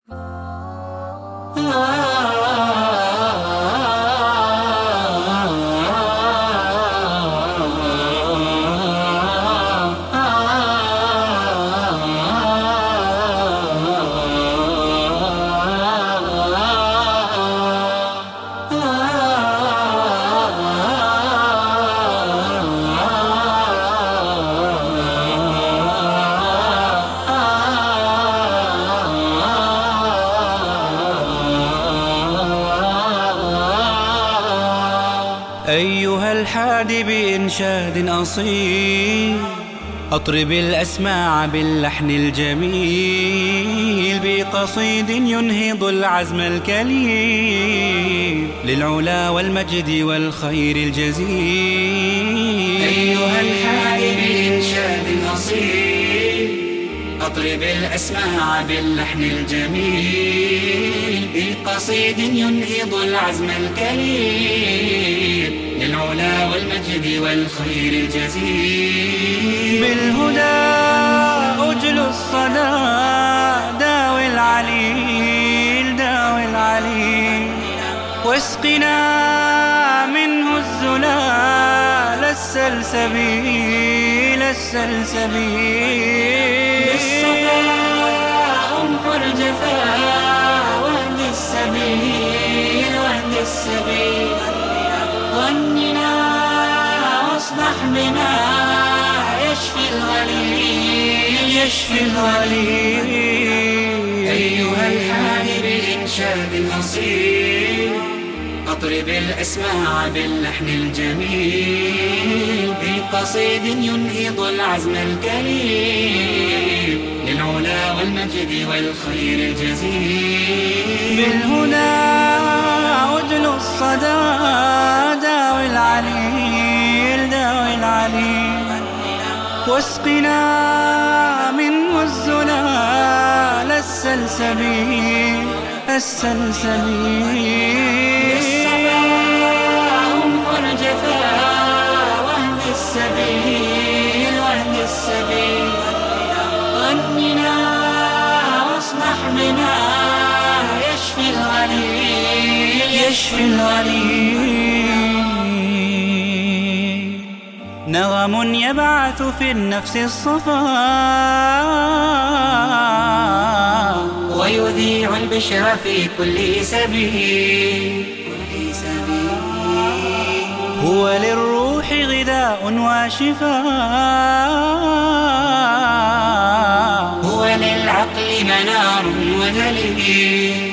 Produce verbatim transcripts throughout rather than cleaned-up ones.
أيها الحادي بإنشاد أصيل، أطرب الأسماع باللحن الجميل، بقصيد ينهض العزم الكليل للعلا والمجد والخير الجزيل. أيها الحادي بإنشاد أصيل، أطرب الأسماع باللحن الجميل، بقصيد ينهض العزم الكليل للعلا والمجد والخير الجزيل. بالهدى أجل الصدى، داوي العليل داوي العليل، واسقنا منه الزلال السلسبيل السلسبيل. بالصفاء امحو الجفا واهد السبيل واهد السبيل، غننا واصبح بنا يشفي الغليل يشفي الغليل. أيها الحادي بإنشاد أصيل، أطرب الأسماع باللحن الجميل، بقصيد ينهض العزم الكليل للعلا والمجد والخير الجزيل. بالهدى أجل الصدى، داوي العليل داوي العليل، واسقنا منه الزلال السلسبيل السلسبيل. بالصفاء امحو الجفا واهد السبيل واهد السبيل، غننا واصبح بنا يشفي الغليل يشفي الغليل. نغم يبعث في النفس الصفاء، ويذيع البشر في كل سبيل. هو للروح غذاء وشفاء، هو للعقل منار ودليل.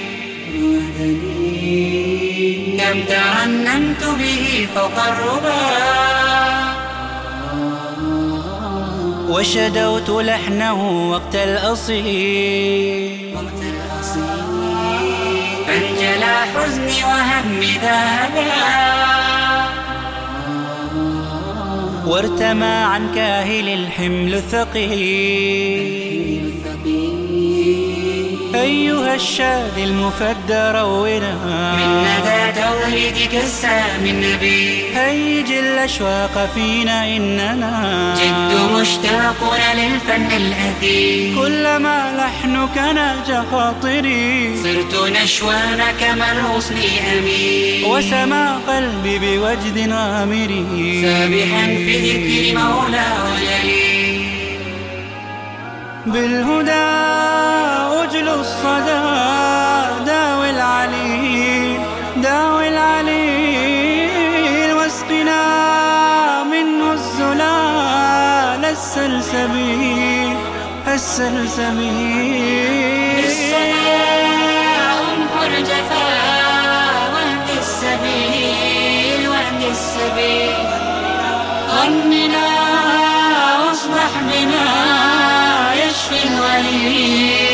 كم ترنمت به فوق الربا، وشدوت لحنه وقت الأصيل، فانجلى حزني وهمي ذهبا، وارتمى عن كاهل الحمل الثقيل. أيها الشادي المفدى رونا من ندى توحيدك السامي النبي، هيج الأشواق فينا إننا جد مشتاقون للفن الأثيل. كلما لحنك ناج خاطري، صرت نشوان كما الغصن أمين، وسما قلبي بوجد غامري، سابحا في ذكر مولاه جليل. بالهدى أجل الصدى، داوي العليل داوي العليل، واسقنا منه الزلال السلسبيل السلسبيل. بالصفاء امحو الجفا واهد السبيل واهد السبيل، غننا واصبح بنا يشفي الغليل